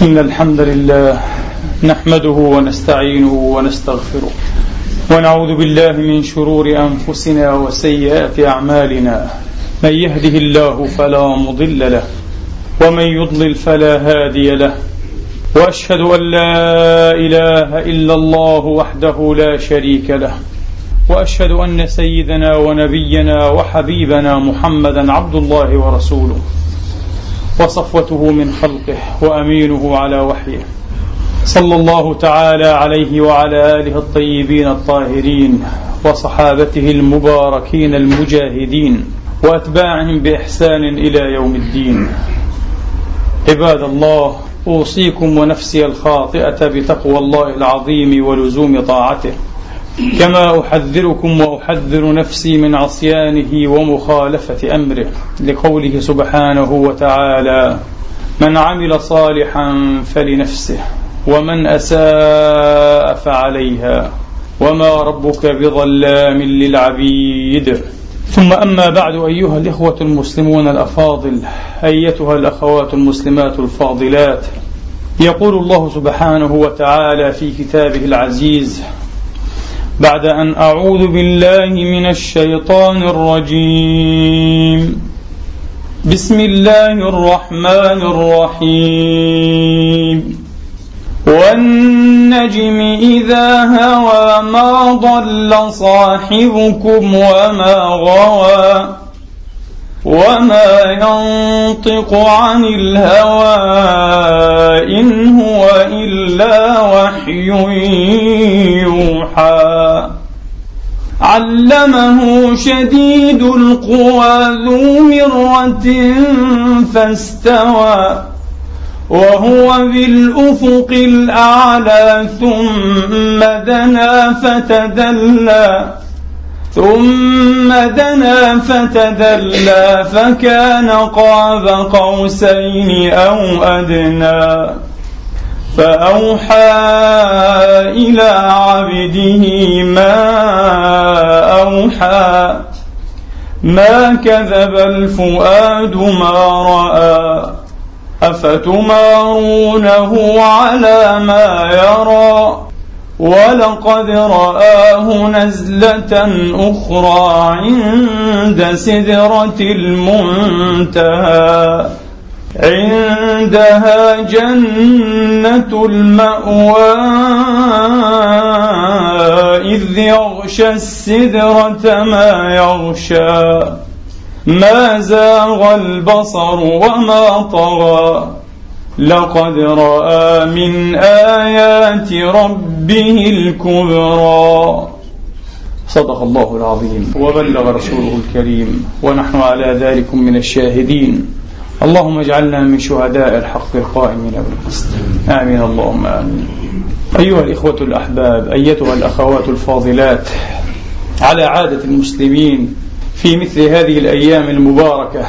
إن الحمد لله نحمده ونستعينه ونستغفره ونعوذ بالله من شرور أنفسنا وسيئات أعمالنا. من يهده الله فلا مضل له ومن يضلل فلا هادي له، وأشهد أن لا إله إلا الله وحده لا شريك له، وأشهد أن سيدنا ونبينا وحبيبنا محمدا عبد الله ورسوله وصفوته من خلقه وأمينه على وحيه، صلى الله تعالى عليه وعلى آله الطيبين الطاهرين وصحابته المباركين المجاهدين وأتباعهم بإحسان إلى يوم الدين. عباد الله، أوصيكم ونفسي الخاطئة بتقوى الله العظيم ولزوم طاعته، كما أحذركم وأحذر نفسي من عصيانه ومخالفة أمره، لقوله سبحانه وتعالى: من عمل صالحا فلنفسه ومن أساء فعليها وما ربك بظلام للعبيد. ثم أما بعد، أيها الإخوة المسلمون الأفاضل، أيتها الأخوات المسلمات الفاضلات، يقول الله سبحانه وتعالى في كتابه العزيز بعد أن أعوذ بالله من الشيطان الرجيم: بسم الله الرحمن الرحيم: والنجم إذا هوى ما ضل صاحبكم وما غوى وما ينطق عن الهوى إن هو إلا وحي يوحى علمه شديد القوى ذو مرة فاستوى وهو بالأفق الأعلى ثم دنا فتدلى فكان قاب قوسين أو أدنى فأوحى إلى عبده ما أوحى ما كذب الفؤاد ما رأى أفتمارونه على ما يرى ولقد رآه نزلة أخرى عند سدرة المنتهى عندها جنة المأوى إذ يغشى السدرة ما يغشى ما زاغ البصر وما طغى لقد رأى من آيات ربه الكبرى. صدق الله العظيم وبلغ رسوله الكريم، ونحن على ذلك من الشاهدين. اللهم اجعلنا من شهداء الحق القائمين بالقسط، آمين اللهم آمين. أيها الإخوة الأحباب، أيتها الأخوات الفاضلات، على عادة المسلمين في مثل هذه الأيام المباركة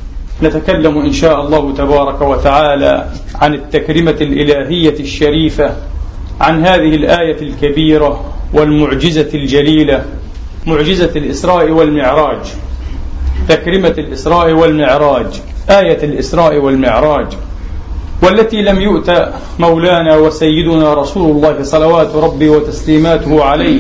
نتكلم إن شاء الله تبارك وتعالى عن التكريمة الإلهية الشريفة، عن هذه الآية الكبيرة والمعجزة الجليلة، معجزة الإسراء والمعراج، تكريمة الإسراء والمعراج، آية الإسراء والمعراج، والتي لم يؤت مولانا وسيدنا رسول الله صلوات ربي وتسليماته عليه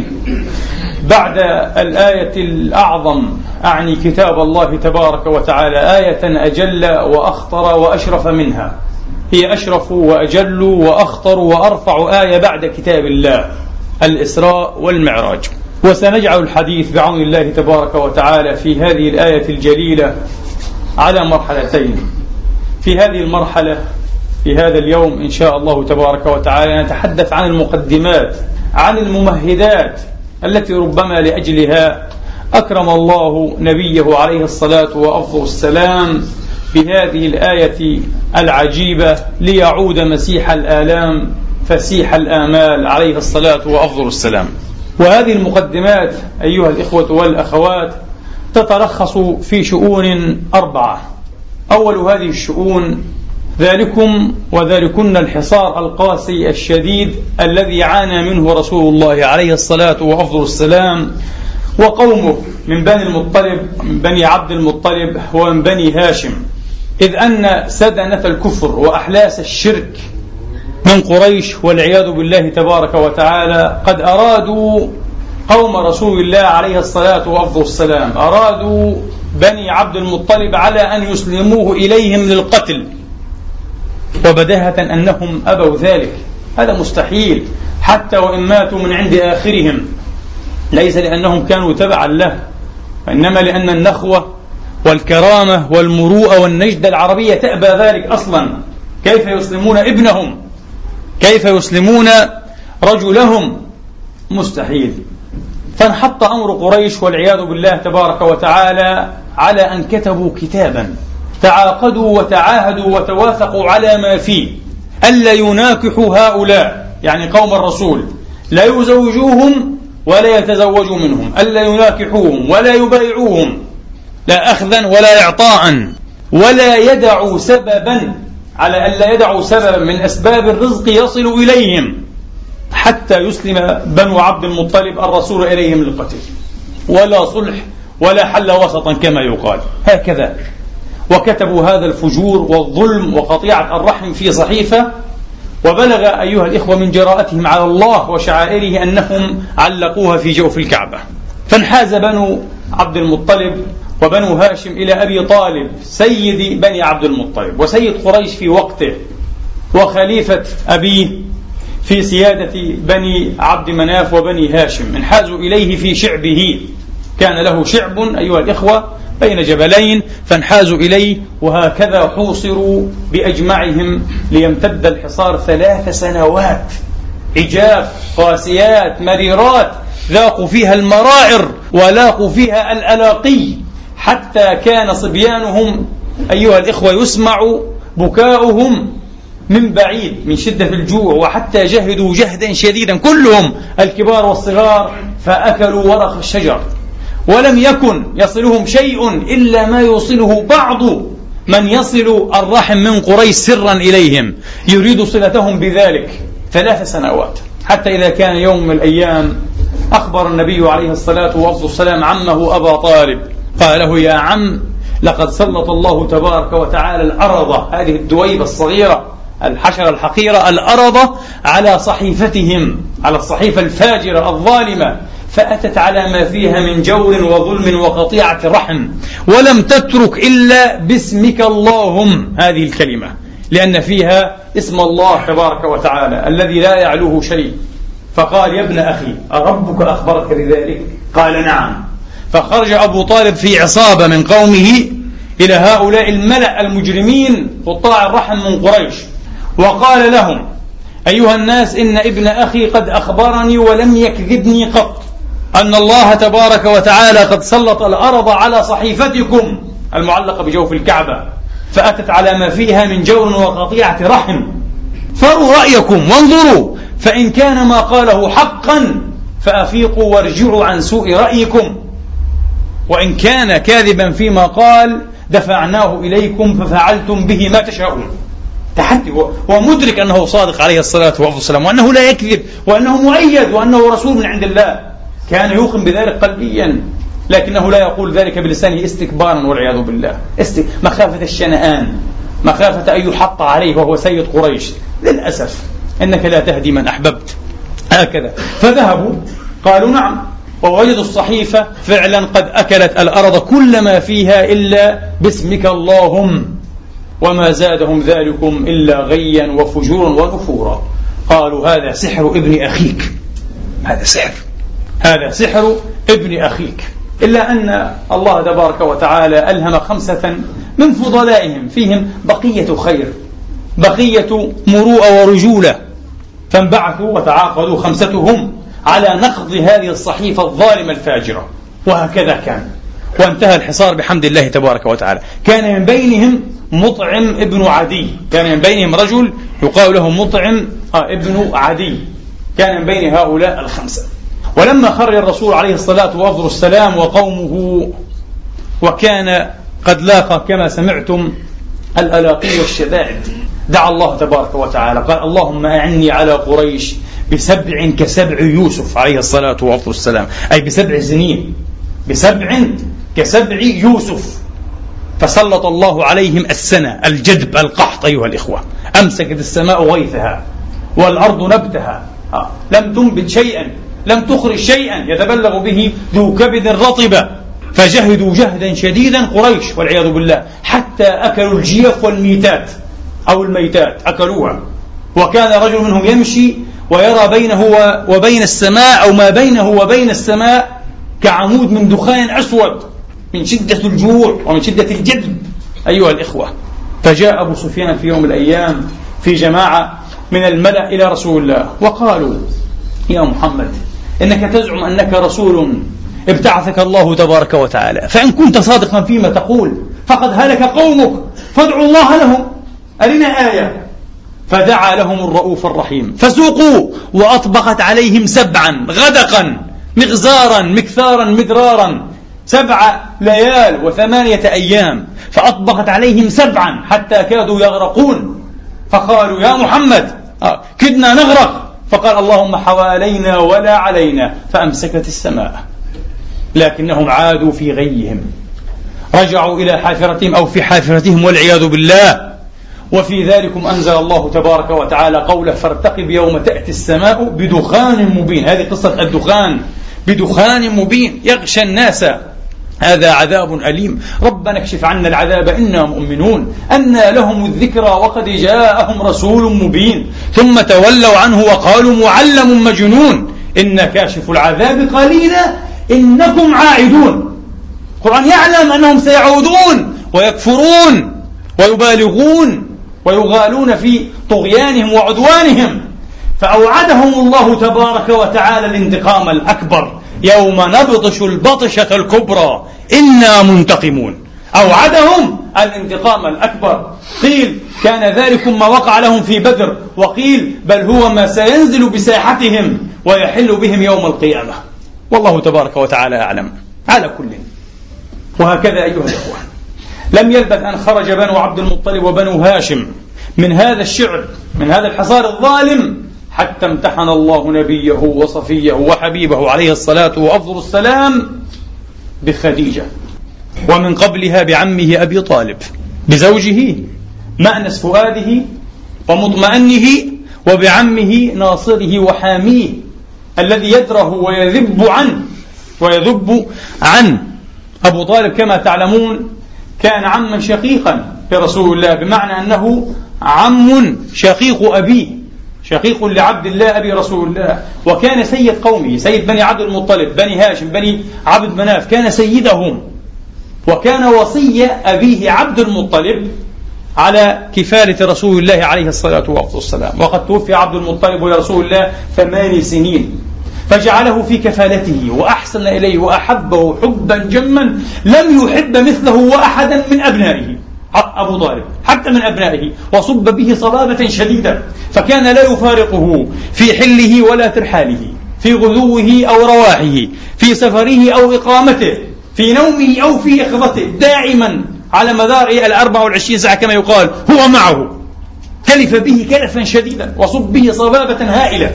بعد الآية الأعظم، أعني كتاب الله تبارك وتعالى، آية أجل وأخطر وأشرف منها. هي أشرف وأجل وأخطر وأرفع آية بعد كتاب الله، الإسراء والمعراج. وسنجعل الحديث بعون الله تبارك وتعالى في هذه الآية الجليلة على مرحلتين. في هذه المرحلة في هذا اليوم إن شاء الله تبارك وتعالى نتحدث عن المقدمات، عن الممهدات التي ربما لأجلها أكرم الله نبيه عليه الصلاة وأفضل السلام بهذه الآية العجيبة ليعود مسيح الآلام فسيح الآمال عليه الصلاة وأفضل السلام. وهذه المقدمات أيها الإخوة والأخوات تتلخص في شؤون 4. أول هذه الشؤون ذلكم وذلكن الحصار القاسي الشديد الذي عانى منه رسول الله عليه الصلاة وأفضل السلام وقومه من بني المطلب، من بني عبد المطلب ومن بني هاشم، إذ أن سدنة الكفر وأحلاس الشرك من قريش والعياذ بالله تبارك وتعالى قد أرادوا قوم رسول الله عليه الصلاة والسلام، أرادوا بني عبد المطلب على أن يسلموه إليهم للقتل، وبداهة أنهم أبوا ذلك. هذا مستحيل، حتى وإن ماتوا من عند آخرهم، ليس لأنهم كانوا تبعا له، وإنما لأن النخوة والكرامة والمروءة والنجدة العربية تأبى ذلك أصلا. كيف يسلمون ابنهم؟ كيف يسلمون رجلهم؟ مستحيل. فانحط أمر قريش والعياذ بالله تبارك وتعالى على أن كتبوا كتابا، تعاقدوا وتعاهدوا وتواثقوا على ما فيه، ألا يناكحوا هؤلاء، يعني قوم الرسول، لا يزوجوهم ولا يتزوجوا منهم، ألا يناكحوهم ولا يبايعوهم، لا أخذا ولا إعطاء، ولا يدعوا سببا، على ألا يدعوا سببا من أسباب الرزق يصل إليهم حتى يسلم بنو عبد المطلب الرسول إليهم للقتل، ولا صلح ولا حل وسطا كما يقال. هكذا. وكتبوا هذا الفجور والظلم وقطيعة الرحم في صحيفة، وبلغ أيها الإخوة من جراءتهم على الله وشعائره أنهم علقوها في جوف الكعبة. فانحاز بنو عبد المطلب وبنو هاشم إلى أبي طالب سيد بني عبد المطلب وسيد قريش في وقته، وخليفة أبيه في سيادة بني عبد مناف وبني هاشم. انحازوا إليه في شعبه، كان له شعب أيها الإخوة بين جبلين، فانحازوا إليه، وهكذا حوصروا بأجمعهم ليمتد الحصار 3 سنوات، عجاف قاسيات مريرات، ذاقوا فيها المراعر ولاقوا فيها الألاقي، حتى كان صبيانهم أيها الإخوة يسمع بكاؤهم من بعيد من شدة الجوع، وحتى جهدوا جهدا شديدا كلهم الكبار والصغار، فأكلوا ورق الشجر، ولم يكن يصلهم شيء إلا ما يوصله بعض من يصل الرحم من قريش سرا إليهم، يريد صلتهم بذلك 3 سنوات. حتى إذا كان يوم من الأيام أخبر النبي عليه الصلاة والسلام عمه أبا طالب، قال له: يا عم، لقد سلط الله تبارك وتعالى الأرض، هذه الدويبة الصغيرة الحشرة الحقيرة، الأرض على صحيفتهم، على الصحيفة الفاجرة الظالمة، فأتت على ما فيها من جور وظلم وقطيعة رحم، ولم تترك إلا باسمك اللهم، هذه الكلمة، لأن فيها اسم الله تبارك وتعالى الذي لا يعلوه شيء. فقال: يا ابن أخي، أربك أخبرك بذلك؟ قال: نعم. فخرج أبو طالب في عصابة من قومه إلى هؤلاء الملأ المجرمين قطاع الرحم من قريش، وقال لهم: أيها الناس، إن ابن أخي قد أخبرني ولم يكذبني قط أن الله تبارك وتعالى قد سلط الأرض على صحيفتكم المعلقة بجوف الكعبة، فأتت على ما فيها من جور وقطيعة رحم، فروا رأيكم وانظروا، فإن كان ما قاله حقا فأفيقوا وارجعوا عن سوء رأيكم، وإن كان كاذبا فيما قال دفعناه إليكم ففعلتم به ما تشاءون. تحدي، ومدرك أنه صادق عليه الصلاة والسلام، وأنه لا يكذب، وأنه مؤيد، وأنه رسول من عند الله، كان يوقن بذلك قلبيا، لكنه لا يقول ذلك بلسانه استكبارا والعياذ بالله، مخافة الشنآن، مخافة أن يحط عليه وهو سيد قريش. للأسف إنك لا تهدي من أحببت. هكذا. فذهبوا قالوا: نعم، ووجدوا الصحيفة فعلا قد أكلت الأرض كل ما فيها إلا باسمك اللهم، وما زادهم ذلكم إلا غيا وفجورا ونفورا. قالوا: هذا سحر ابن أخيك، هذا سحر ابن أخيك. إلا أن الله تبارك وتعالى ألهم 5 من فضلائهم فيهم بقية خير، بقية مروءة ورجولة، فانبعثوا وتعاقدوا 5 على نقض هذه الصحيفة الظالمة الفاجرة. وهكذا كان، وانتهى الحصار بحمد الله تبارك وتعالى. كان من بينهم مطعم ابن عدي، كان من بينهم رجل يقال له مطعم ابن عدي، كان من بين هؤلاء 5. ولما خرج الرسول عليه الصلاة والسلام وقومه، وكان قد لاقى كما سمعتم الألاقي والشدائد، دعا الله تبارك وتعالى، قال: اللهم أعني على قريش ب7 كسبع يوسف عليه الصلاة والسلام، أي ب7 سنين، ب7 كسبع يوسف. فسلط الله عليهم السنة، الجدب، القحط أيها الإخوة، أمسكت السماء غيثها، والأرض نبتها، لم تنبت شيئا، لم تخرج شيئا يتبلغ به ذو كبد رطبة. فجهدوا جهدا شديدا قريش والعياذ بالله، حتى أكلوا الجيف والميتات أو الميتات أكلوها. وكان رجل منهم يمشي ويرى بينه وبين السماء أو ما بينه وبين السماء كعمود من دخان أسود من شدة الجوع ومن شدة الجذب أيها الإخوة. فجاء أبو سفيان في يوم من الأيام في جماعة من الملأ إلى رسول الله وقالوا: يا محمد، إنك تزعم أنك رسول ابتعثك الله تبارك وتعالى، فإن كنت صادقا فيما تقول فقد هلك قومك، فادعوا الله لهم، أرنا آية. فدعا لهم الرؤوف الرحيم فسوقوا، وأطبقت عليهم 7 غدقا مغزارا مكثارا مدرارا 7 ليال و8 أيام، فأطبقت عليهم 7 حتى كادوا يغرقون. فقالوا: يا محمد، كدنا نغرق. فقال: اللهم حوالينا ولا علينا، فأمسكت السماء. لكنهم عادوا في غيهم، رجعوا إلى حافرتهم أو في حافرتهم والعياذ بالله. وفي ذلكم أنزل الله تبارك وتعالى قوله: فارتقب يوم تأتي السماء بدخان مبين. هذه قصة الدخان، بدخان مبين يغشى الناس، هذا عذاب أليم. ربنا اكشف عنا العذاب إنا مؤمنون. أنى لهم الذكرى وقد جاءهم رسول مبين. ثم تولوا عنه وقالوا: معلم مجنون. إن كاشف العذاب قليلا إنكم عائدون. القرآن يعلم أنهم سيعودون ويكفرون ويبالغون ويغالون في طغيانهم وعدوانهم، فأوعدهم الله تبارك وتعالى الانتقام الأكبر: يوم نبطش البطشة الكبرى إنا منتقمون. أوعدهم الانتقام الأكبر. قيل كان ذلكم ما وقع لهم في بدر، وقيل بل هو ما سينزل بساحتهم ويحل بهم يوم القيامة، والله تبارك وتعالى أعلم. على كل، وهكذا أيها الأخوة، لم يلبث أن خرج بنو عبد المطلب وبنو هاشم من هذا الشعب، من هذا الحصار الظالم، حتى امتحن الله نبيه وصفيه وحبيبه عليه الصلاة وأفضل السلام بخديجة، ومن قبلها بعمه أبي طالب، بزوجه مأنس فؤاده ومطمئنه، وبعمه ناصره وحاميه الذي يدره ويذب عنه. أبو طالب كما تعلمون كان عما شقيقا لرسول الله، بمعنى أنه عم شقيق أبيه، شقيق لعبد الله أبي رسول الله، وكان سيد قومه، سيد بني عبد المطلب، بني هاشم، بني عبد مناف، كان سيدهم، وكان وصي أبيه عبد المطلب على كفالة رسول الله عليه الصلاة والسلام. وقد توفي عبد المطلب ورسول الله 8 سنين، فجعله في كفالته وأحسن إليه وأحبه حبا جما لم يحب مثله وأحدا من أبنائه، أبو طالب حتى من أبنائه، وصب به صبابة شديدة، فكان لا يفارقه في حله ولا ترحاله، في غدوه أو رواحه، في سفره أو إقامته، في نومه أو في يقظته، دائما على مدار 24 ساعة كما يقال هو معه. كلف به كلفا شديدا وصب به صبابة هائلة،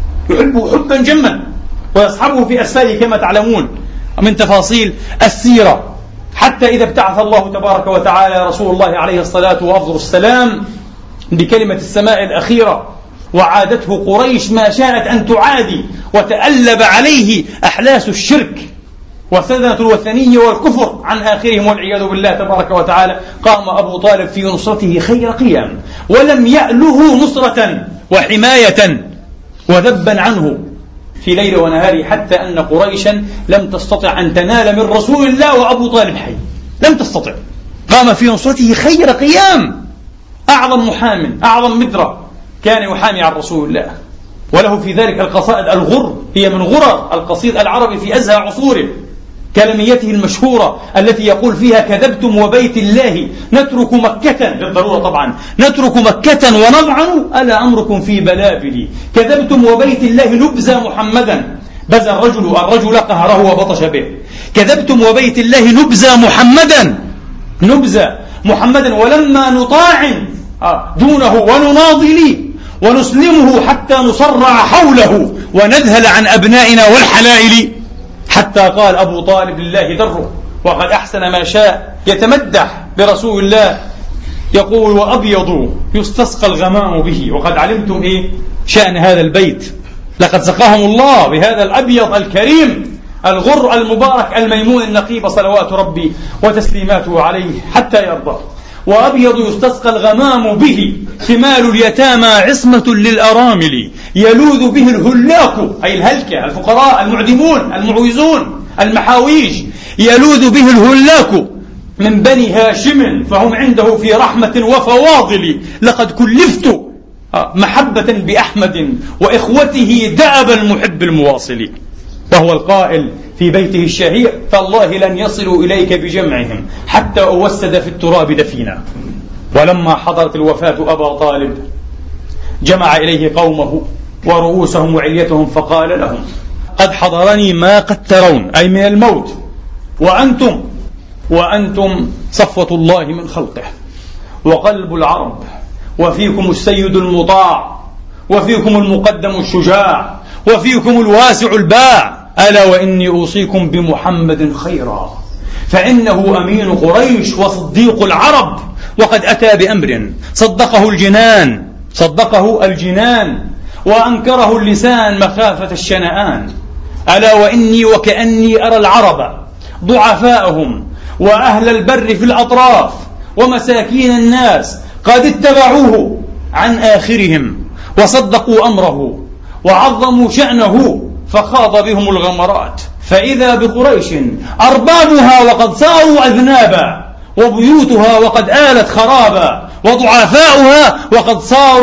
يحبه حبا جما ويصحبه في أسفاره كما تعلمون من تفاصيل السيرة، حتى إذا ابتعث الله تبارك وتعالى رسول الله عليه الصلاة وأفضل السلام بكلمة السماء الأخيرة، وعادته قريش ما شاءت أن تعادي، وتألب عليه أحلاس الشرك وسنة الوثنية والكفر عن آخرهم والعياذ بالله تبارك وتعالى. قام أبو طالب في نصرته خير قيام، ولم يأله نصرة وحماية وذبا عنه في ليل ونهار، حتى أن قريشا لم تستطع أن تنال من رسول الله وأبو طالب حي، لم تستطع. قام في نصرته خير قيام، أعظم محام، أعظم مدرة كان يحامي عن رسول الله، وله في ذلك القصائد الغر، هي من غرر القصيد العربي في أزهى عصوره، كلميته المشهورة التي يقول فيها: كذبتم وبيت الله نترك مكة، بالضرورة طبعا، نترك مكة ونضعن ألا أمركم في بلابلي، كذبتم وبيت الله نبزى محمدا، بزى الرجل قهره وبطش به، كذبتم وبيت الله نبزى محمدا ولما نطاعن دونه ونناضل ونسلمه حتى نصرع حوله ونذهل عن أبنائنا والحلائل. حتى قال أبو طالب لله دره، وقد أحسن ما شاء، يتمدح برسول الله، يقول: وأبيض يستسقى الغمام به. وقد علمتم شأن هذا البيت. لقد سقاهم الله بهذا الأبيض الكريم الغر المبارك الميمون النقيب صلوات ربي وتسليماته عليه حتى يرضى. وأبيض يستسقى الغمام به، ثمال اليتامى عصمة للأرامل، يلوذ به الهلاك أي الهلكة الفقراء المعدمون المعوزون المحاويج، يلوذ به الهلاك من بني هاشم فهم عنده في رحمة وفواضل. لقد كلفت محبة بأحمد وإخوته دأب المحب المواصل. وهو القائل في بيته الشهير: فالله لن يصلوا إليك بجمعهم حتى أوسد في التراب دفينا. ولما حضرت الوفاة أبا طالب جمع إليه قومه ورؤوسهم وعليتهم فقال لهم: قد حضرني ما قد ترون، أي من الموت، وأنتم صفوة الله من خلقه وقلب العرب، وفيكم السيد المطاع، وفيكم المقدم الشجاع، وفيكم الواسع الباع. ألا وإني أوصيكم بمحمد خيرا، فإنه أمين قريش وصديق العرب، وقد أتى بأمر صدقه الجنان وأنكره اللسان مخافة الشنآن. ألا وإني وكأني أرى العرب ضعفاءهم وأهل البر في الأطراف ومساكين الناس قد اتبعوه عن آخرهم وصدقوا أمره وعظموا شأنه، فخاض بهم الغمرات. فإذا بقريش أربابها وقد صاروا أذنابا، وبيوتها وقد آلت خرابا، وضعفاؤها وقد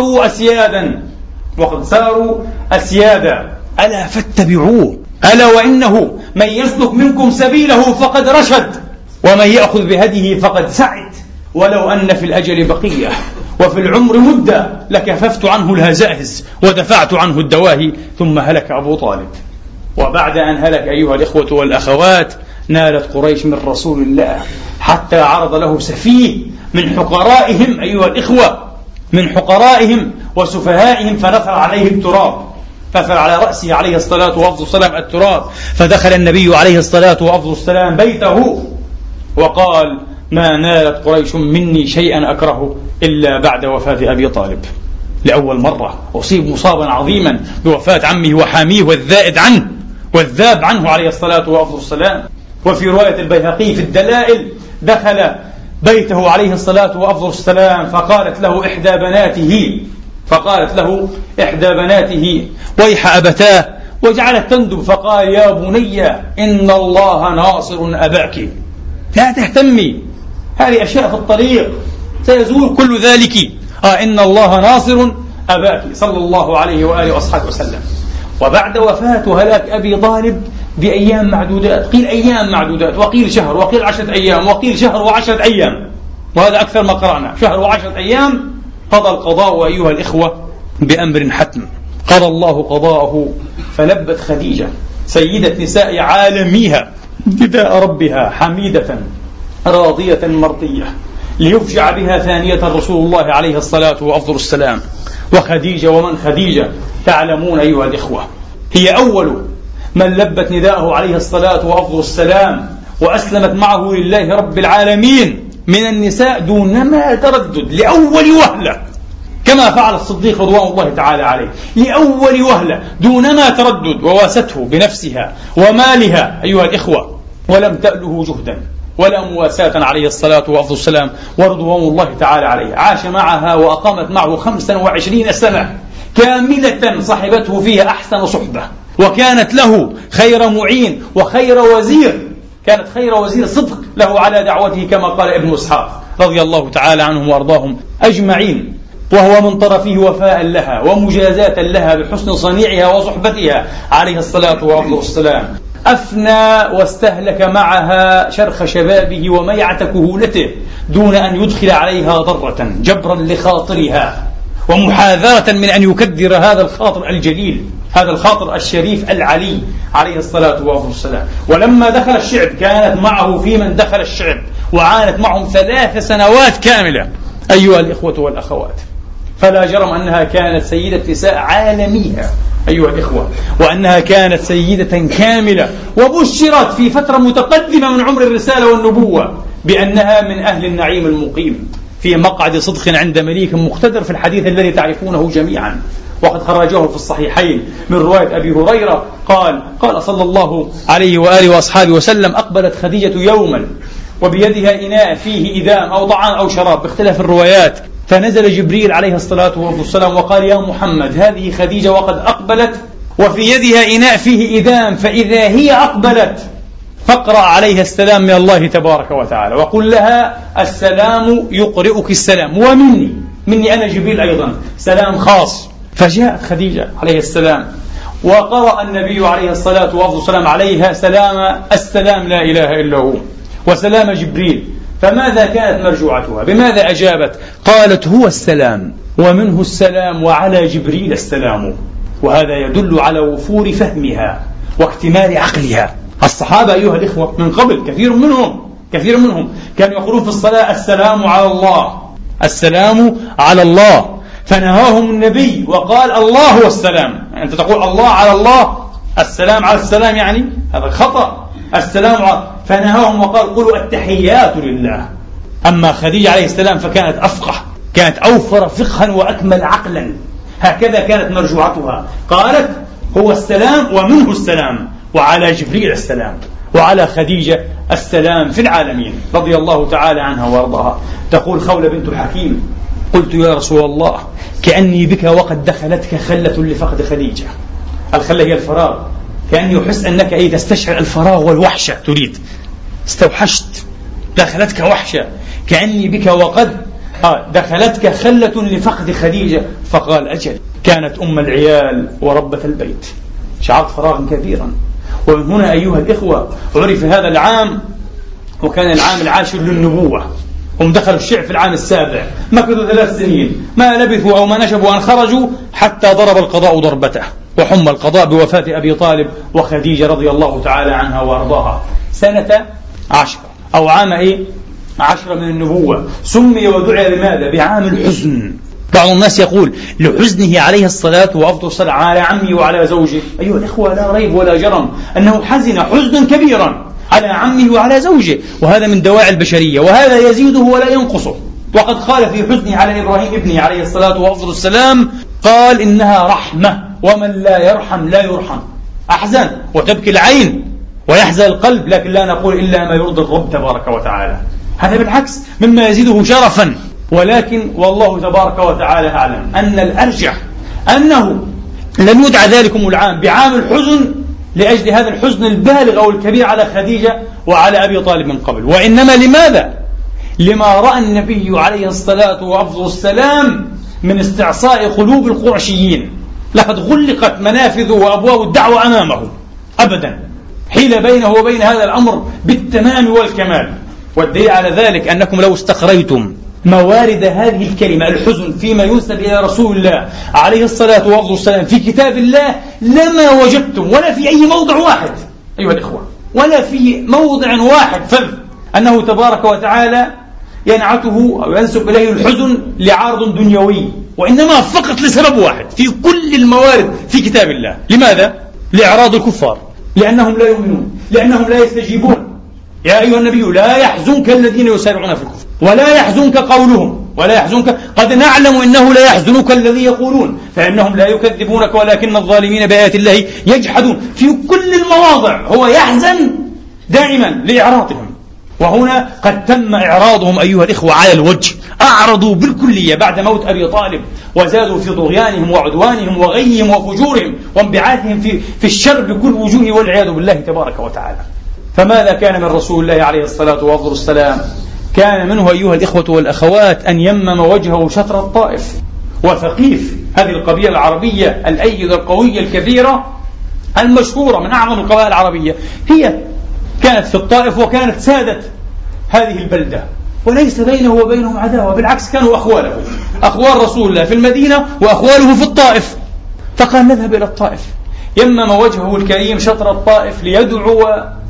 صاروا أسيادا. ألا فاتبعوه، ألا وإنه من يسلك منكم سبيله فقد رشد، ومن يأخذ بهديه فقد سعد. ولو أن في الأجل بقية وفي العمر مدة لكففت عنه الهزائز ودفعت عنه الدواهي. ثم هلك أبو طالب. وبعد أن هلك أيها الإخوة والأخوات نالت قريش من رسول الله حتى عرض له سفيه من حقرائهم أيها الإخوة، من حقرائهم وسفهائهم، فنثر عليه التراب، نثر على رأسه عليه الصلاة والسلام التراب. فدخل النبي عليه الصلاة والسلام بيته وقال: ما نالت قريش مني شيئا أكره إلا بعد وفاة أبي طالب. لأول مرة أصيب مصابا عظيما بوفاة عمه وحاميه والذاب عنه عليه الصلاة والسلام. وفي رواية البيهقي في الدلائل: دخل بيته عليه الصلاة والسلام فقالت له إحدى بناته ويح أبتاه، وجعلت تندب، فقال: يا بني إن الله ناصر أباك، لا تهتمي، هذه أشياء في الطريق سيزول كل ذلك. إن الله ناصر أباك، صلى الله عليه وآله وأصحابه وسلم. وبعد وفاة هلاك أبي طالب بأيام معدودات، قيل أيام معدودات، وقيل شهر، وقيل 10 أيام، وقيل شهر و10 أيام، وهذا أكثر ما قرأنا، شهر و10 أيام. قضى القضاء أيها الإخوة بأمر حتم، قضى الله قضاءه، فلبت خديجة سيدة نساء عالميها نداء ربها حميدة راضية مرضية ليفجع بها ثانية رسول الله عليه الصلاة والسلام. وخديجة، ومن خديجة تعلمون أيها الإخوة، هي أول من لبت نداءه عليه الصلاة والسلام وأسلمت معه لله رب العالمين من النساء دونما تردد، لأول وهلة، كما فعل الصديق رضوان الله تعالى عليه، لأول وهلة دونما تردد، وواسته بنفسها ومالها أيها الإخوة، ولم تأله جهدا ولا مواساة عليه الصلاة والسلام ورضوان الله تعالى عليه. عاش معها وأقامت معه 25 سنة كاملة صحبته فيها أحسن صحبة، وكانت له خير معين وخير وزير، كانت خير وزير صدق له على دعوته، كما قال ابن إسحاق رضي الله تعالى عنهم وأرضاهم أجمعين. وهو من طرفه وفاء لها ومجازاة لها بحسن صنيعها وصحبتها عليه الصلاة والسلام. أفنى واستهلك معها شرخ شبابه وميعة كهولته دون أن يدخل عليها ضرة، جبرا لخاطرها ومحاذرة من أن يكدر هذا الخاطر الجليل، هذا الخاطر الشريف العلي عليه الصلاة والسلام. ولما دخل الشعب كانت معه في من دخل الشعب، وعانت معهم 3 سنوات كاملة أيها الإخوة والأخوات. فلا جرم أنها كانت سيدة نساء عالميها أيها الإخوة، وأنها كانت سيدة كاملة، وبشرت في فترة متقدمة من عمر الرسالة والنبوة بأنها من أهل النعيم المقيم في مقعد صدق عند مليك مقتدر، في الحديث الذي تعرفونه جميعا. وقد خرجه في الصحيحين من رواية أبي هريرة قال صلى الله عليه وآله وأصحابه وسلم: أقبلت خديجة يوما وبيدها إناء فيه إدام أو طعام أو شراب باختلاف الروايات، فنزل جبريل عليه الصلاة والسلام وقال: يا محمد، هذه خديجة وقد أقبلت وفي يدها إناء فيه إدام، فإذا هي أقبلت فاقرأ عليها السلام من الله تبارك وتعالى، وقل لها: السلام يقرئك السلام، ومني أنا جبريل أيضا سلام خاص. فجاءت خديجة عليه السلام وقرأ النبي عليه الصلاة والسلام عليها السلام لا إله إلا هو وسلام جبريل. فماذا كانت مرجوعتها؟ بماذا أجابت؟ قالت: هو السلام ومنه السلام وعلى جبريل السلام. وهذا يدل على وفور فهمها واكتمال عقلها. الصحابة أيها الإخوة من قبل كثير منهم كانوا يقولون في الصلاة: السلام على الله، فنهاهم النبي وقال: الله هو السلام. أنت تقول الله على الله، السلام على السلام، يعني هذا خطأ. السلام على، فنهاهم وقال: قولوا التحيات لله. أما خديجة عليه السلام فكانت أفقه، كانت أوفر فقها وأكمل عقلا. هكذا كانت مرجوعتها، قالت: هو السلام ومنه السلام وعلى جبريل السلام وعلى خديجة السلام في العالمين، رضي الله تعالى عنها وارضاها. تقول خولة بنت حكيم: قلت يا رسول الله كأني بك وقد دخلتك خلة لفقد خديجة. الخلة هي الفراغ، كأني يحس أنك تستشعر الفراغ والوحشة، تريد، استوحشت، دخلتك وحشة، كأني بك وقد دخلتك خلة لفقد خديجة. فقال: أجل، كانت أم العيال وربة البيت. شعرت فراغا كبيرا. ومن هنا أيها الإخوة عرف هذا العام، وكان العام العاشر للنبوة، هم دخلوا الشيع في العام السابع، مكثوا 3 سنين، ما لبثوا أو ما نشبوا أن خرجوا حتى ضرب القضاء ضربته، وحم القضاء بوفاة أبي طالب وخديجة رضي الله تعالى عنها وأرضاها. سنة 10 أو عام 10 من النبوة. سمي ودعي لماذا؟ بعام الحزن. بعض الناس يقول لحزنه عليه الصلاة والسلام على عمه وعلى زوجه. أيها الإخوة، لا ريب ولا جرم أنه حزن حزنا كبيرا على عمه وعلى زوجه، وهذا من دواعي البشرية، وهذا يزيده ولا ينقصه. وقد قال في حزنه على إبراهيم ابنه عليه الصلاة والسلام، قال: إنها رحمة ومن لا يرحم لا يرحم. أحزن وتبكي العين ويحزن القلب، لكن لا نقول إلا ما يرضي الرب تبارك وتعالى. هذا بالعكس مما يزيده شرفا. ولكن والله تبارك وتعالى أعلم أن الأرجح أنه لم يدعى ذلكم العام بعام الحزن لأجل هذا الحزن البالغ أو الكبير على خديجة وعلى أبي طالب من قبل، وإنما لماذا؟ لما رأى النبي عليه الصلاة والسلام من استعصاء قلوب القرشيين. لقد غلقت منافذ وأبواب الدعوة أمامه أبدا، حيل بينه وبين هذا الأمر بالتمام والكمال. والدليل على ذلك أنكم لو استقريتم موارد هذه الكلمة الحزن فيما ينسب إلى رسول الله عليه الصلاة والسلام في كتاب الله لما وجدتم ولا في أي موضع واحد أيها الإخوة، ولا في موضع واحد فذ أنه تبارك وتعالى ينعته أو ينسب إليه الحزن لعارض دنيوي، وإنما فقط لسبب واحد في كل الموارد في كتاب الله. لماذا؟ لإعراض الكفار، لأنهم لا يؤمنون، لأنهم لا يستجيبون. يا أيها النبي لا يحزنك الذين يسارعون في الكفر ولا يحزنك قولهم ولا يحزنك، قد نعلم إنه لا يحزنك الذي يقولون فإنهم لا يكذبونك ولكن الظالمين بآيات الله يجحدون. في كل المواضع هو يحزن دائما لإعراضهم، وهنا قد تم إعراضهم أيها الإخوة على الوجه. أعرضوا بالكلية بعد موت أبي طالب، وزادوا في طغيانهم وعدوانهم وغيهم وفجورهم وانبعاثهم في الشر بكل وجوه والعياذ بالله تبارك وتعالى. فماذا كان من رسول الله عليه الصلاة والسلام؟ كان منه أيها الإخوة والأخوات أن يمم وجهه شطر الطائف وثقيف، هذه القبيلة العربية الأيدة القوية الكبيرة المشهورة من أعظم القبائل العربية، هي كانت في الطائف وكانت سادة هذه البلدة، وليس بينه وبينهم عداوة، بالعكس كانوا أخواله، أخوال رسول الله في المدينة وأخواله في الطائف. فقال نذهب إلى الطائف، يمم وجهه الكريم شطر الطائف ليدعو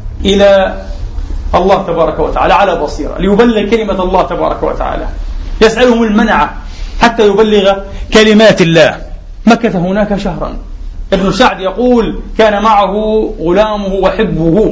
إلى الله تبارك وتعالى على بصيرة، ليبلغ كلمة الله تبارك وتعالى، يسألهم المنعة حتى يبلغ كلمات الله. مكث هناك شهرا. ابن سعد يقول كان معه غلامه وحبه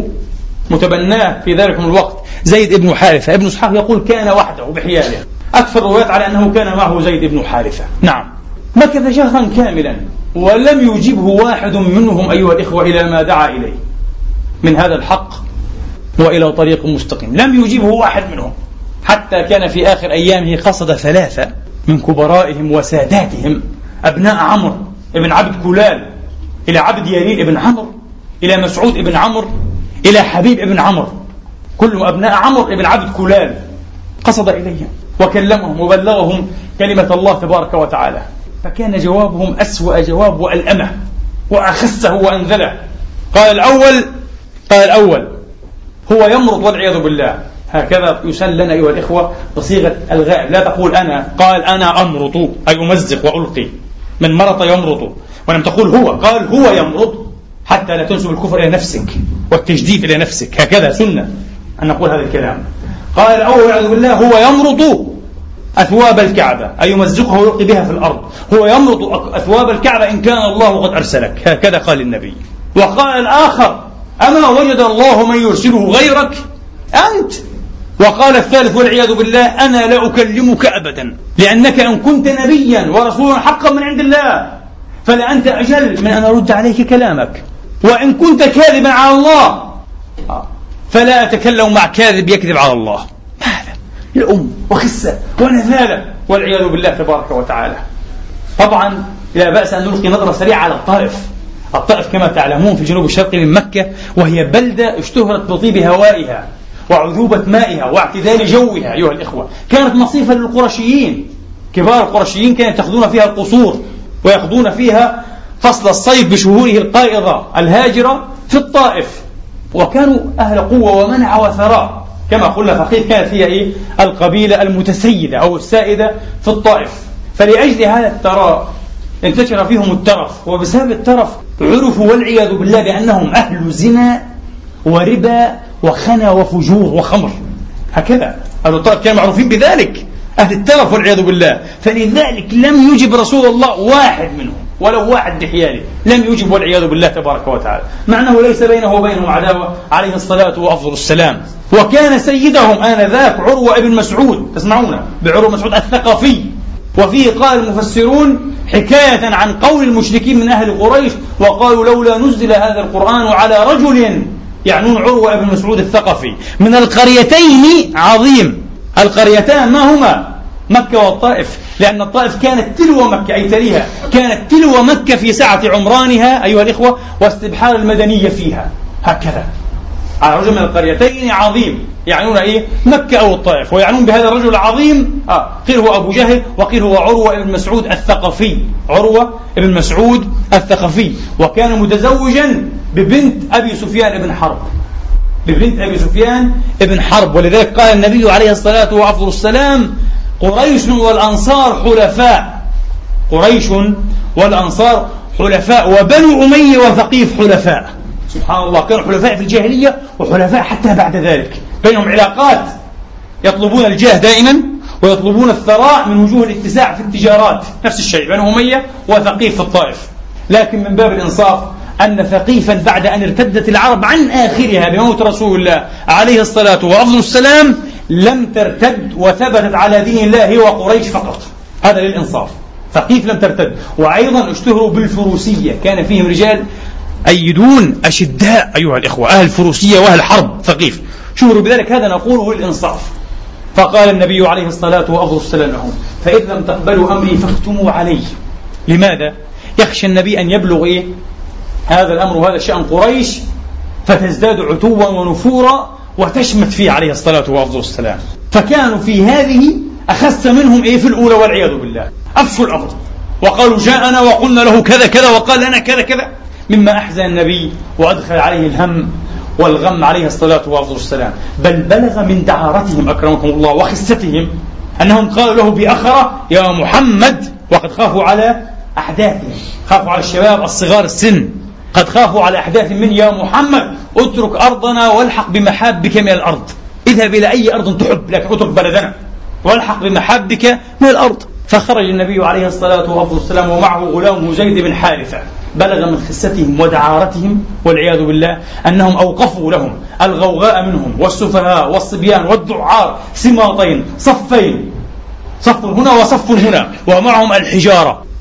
متبناه في ذلك الوقت زيد بن حارثة. ابن إسحاق يقول كان وحده بحياله. أكثر الروايات على أنه كان معه زيد بن حارثة. نعم، مكث شهرا كاملا ولم يجبه واحد منهم أيها الإخوة إلى ما دعا إليه من هذا الحق وإلى طريق مستقيم. لم يجيبه واحد منهم، حتى كان في آخر أيامه قصد 3 من كبرائهم وساداتهم أبناء عمرو ابن عبد كلال إلى عبد يليل ابن عمرو إلى مسعود ابن عمرو إلى حبيب ابن عمرو، كلهم أبناء عمرو ابن عبد كلال. قصد إليهم وكلمهم وبلغهم كلمة الله تبارك وتعالى، فكان جوابهم أسوأ جواب وألأمه وأخسه وأنذله. قال الأول هو يمرض والعياذ بالله. هكذا يسن لنا أيها الإخوة بصيغة الغائب، لا تقول أنا، قال أنا أمرض أي أمزق وألقي، من مرض يمرض، ولم تقول هو، قال هو يمرض، حتى لا تنسب الكفر إلى نفسك والتجديد إلى نفسك. هكذا سنة أن نقول هذا الكلام. قال الأول والعياذ بالله هو يمرض أثواب الكعبة أي يمزقها ويلقي بها في الأرض، هو يمرض أثواب الكعبة إن كان الله قد أرسلك. هكذا قال النبي. وقال الآخر أما وجد الله من يرسله غيرك أنت. وقال الثالث والعياذ بالله أنا لا أكلمك أبدا، لأنك إن كنت نبيا ورسولا حقا من عند الله فلأنت أجل من أن أرد عليك كلامك، وإن كنت كاذبا على الله فلا أتكلم مع كاذب يكذب على الله. هذا الأم وخسة ونذالة والعياذ بالله تبارك وتعالى. طبعا لا بأس أن نلقي نظرة سريعة على الطائف كما تعلمون في الجنوب الشرقي من مكة، وهي بلدة اشتهرت بطيب هوائها وعذوبة مائها واعتدال جوها أيها الإخوة. كانت مصيفا للقرشيين، كبار القرشيين كانوا يتخذون فيها القصور ويقضون فيها فصل الصيف بشهوره القائضة الهاجرة في الطائف، وكانوا أهل قوة ومنع وثراء كما قلنا. فقير كانت هي القبيلة المتسيدة أو السائدة في الطائف، فلأجل هذا الثراء انتشر فيهم الترف، وبسبب الترف عرفوا والعياذ بالله بأنهم أهل زنا وربا وخنا وفجور وخمر. هكذا أهل الطائف كانوا معروفين بذلك، أهل الترف والعياذ بالله. فلذلك لم يجب رسول الله واحد منهم ولو واحد بحياله، لم يجب والعياذ بالله تبارك وتعالى، مع أنه ليس بينه وبينهم عداوة عليه الصلاة وأفضل السلام. وكان سيدهم آنذاك عروة ابن مسعود، تسمعون بعروة مسعود الثقفي. وفيه قال المفسرون حكاية عن قول المشركين من أهل قريش وقالوا لولا نزل هذا القرآن على رجل، يعنون عروة ابن مسعود الثقفي، من القريتين عظيم. القريتان ما هما؟ مكة والطائف، لأن الطائف كانت تلو مكة أي تليها، كانت تلو مكة في سعة عمرانها أيها الإخوة واستبحار المدنية فيها. هكذا على رجل من القريتين عظيم، يعنون مكة أو الطائف، ويعنون بهذا الرجل العظيم قيل هو أبو جهل وقيل هو عروة ابن مسعود الثقفي. عروة ابن مسعود الثقفي، وكان متزوجا ببنت أبي سفيان ابن حرب. ولذلك قال النبي عليه الصلاة والسلام قريش والأنصار حلفاء وبنو أمية وثقيف حلفاء. سبحان الله، كانوا حلفاء في الجاهلية وحلفاء حتى بعد ذلك، بينهم علاقات، يطلبون الجاه دائما ويطلبون الثراء من وجوه الاتساع في التجارات. نفس الشيء بنو أمية وثقيف في الطائف. لكن من باب الإنصاف أن ثقيفا بعد أن ارتدت العرب عن آخرها بموت رسول الله عليه الصلاة والسلام لم ترتد وثبتت على دين الله هي وقريش فقط. هذا للإنصاف. ثقيف لم ترتد، وأيضا اشتهروا بالفروسية، كان فيهم رجال أيدون أشداء أيها الإخوة، أهل فروسية وأهل حرب. ثقيف شهروا بذلك، هذا نقوله للإنصاف. فقال النبي عليه الصلاة والسلام لهم فإذ لم تقبلوا أمري فاختموا علي. لماذا؟ يخشى النبي أن يبلغ هذا الأمر وهذا شأن قريش فتزداد عتوا ونفورا وتشمت فيه عليه الصلاة والسلام. فكانوا في هذه أخس منهم في الأولى والعياذ بالله، أفشوا الأمر وقالوا جاءنا وقلنا له كذا كذا وقال لنا كذا كذا، مما أحزن النبي وأدخل عليه الهم والغم عليه الصلاة والسلام. بل بلغ من دعارتهم أكرمكم الله وخستهم أنهم قالوا له بأخرة يا محمد، وقد خافوا على أحداثهم، خافوا على الشباب الصغار السن، قد خافوا على أحداث من يا محمد اترك أرضنا والحق بمحابك من الأرض، اذهب إلى أي أرض تحب لكن اترك بلدنا والحق بمحابك من الأرض. فخرج النبي عليه الصلاة والسلام ومعه غلامه زيد بن حارثة. بلغ من خستهم ودعارتهم والعياذ بالله أنهم أوقفوا لهم الغوغاء منهم والسفهاء والصبيان والذعار سماطين، صفين، صف هنا وصف هنا، ومعهم الحجارة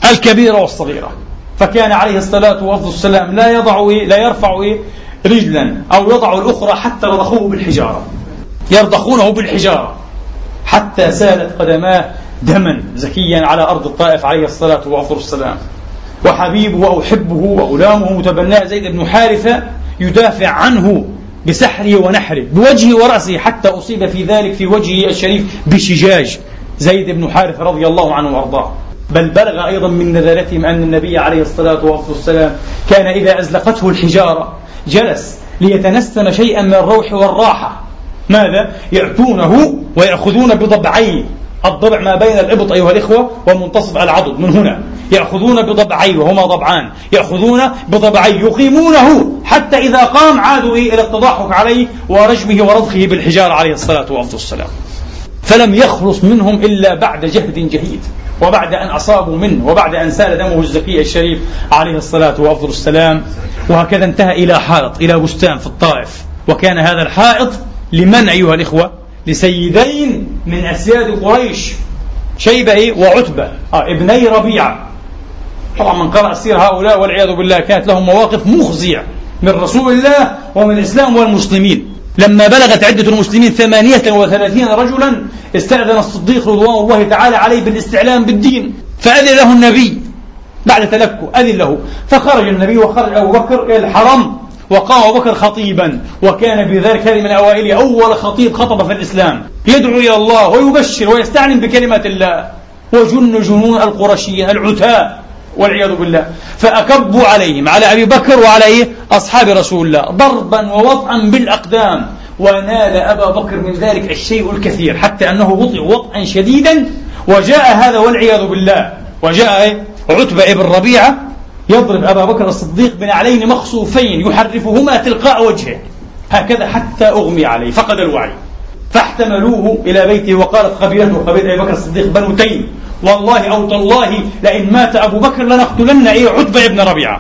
الكبيرة والصغيرة. فكان عليه الصلاة والسلام لا يرفع رجلا أو يضع الأخرى حتى رضخوه بالحجارة، يرضخونه بالحجارة حتى سالت قدماه دما زكيا على أرض الطائف عليه الصلاة والسلام. وحبيبه وأحبه وغلامه متبناه زيد بن حارثة يدافع عنه بسحره ونحره بوجهه ورأسه، حتى أصيب في ذلك في وجهه الشريف بشجاج زيد بن حارثة رضي الله عنه وأرضاه. بل بلغ أيضا من نذرتهم أن النبي عليه الصلاة والسلام كان إذا أزلقته الحجارة جلس ليتنسم شيئا من الروح والراحة. ماذا؟ يأتونه ويأخذون بضبعين، الضبع ما بين الإبط أيها الإخوة ومنتصف العضد، من هنا يأخذون بضبعين وهما ضبعان، يأخذون بضبعين يقيمونه حتى إذا قام عادوا إلى التضحك عليه ورجمه ورضخه بالحجارة عليه الصلاة والسلام. فلم يخلص منهم إلا بعد جهد جهيد، وبعد أن أصابوا منه، وبعد أن سال دمه الزكي الشريف عليه الصلاة والسلام. وهكذا انتهى إلى حائط، إلى بستان في الطائف. وكان هذا الحائط لمن أيها الإخوة؟ لسيدين من أسياد قريش، شيبة وعتبة ابني ربيعة. طبعا من قرأ سير هؤلاء والعياذ بالله كانت لهم مواقف مخزية من رسول الله ومن الإسلام والمسلمين. لما بلغت عدة المسلمين 38 رجلا استأذن الصديق رضوان الله تعالى عليه بالاستعلام بالدين، فأذن له النبي بعد تلكؤ، أذن له، فخرج النبي وخرج أبو بكر إلى الحرم، وقام أبو بكر خطيبا، وكان بذلك هذه من أوائل أول خطيب خطب في الإسلام، يدعو إلى الله ويبشر ويستعلم بكلمات الله. جنون القرشية العتاة والعياذ بالله، فأكبوا عليهم، على أبي بكر وعلى أصحاب رسول الله، ضربا ووطئا بالأقدام. ونال أبا بكر من ذلك الشيء الكثير، حتى أنه وطئ وطئا شديدا. وجاء هذا والعياذ بالله، وجاء عتبة ابن ربيعة يضرب أبا بكر الصديق بنعلين مخصوفين يحرفهما تلقاء وجهه هكذا حتى أغمي عليه، فقد الوعي. فاحتملوه إلى بيته، وقالت قبيلته، قبيلة أبي بكر الصديق، بنو تيم، والله أو تالله لئن مات أبو بكر لنقتلن عتبة ابن ربيعة.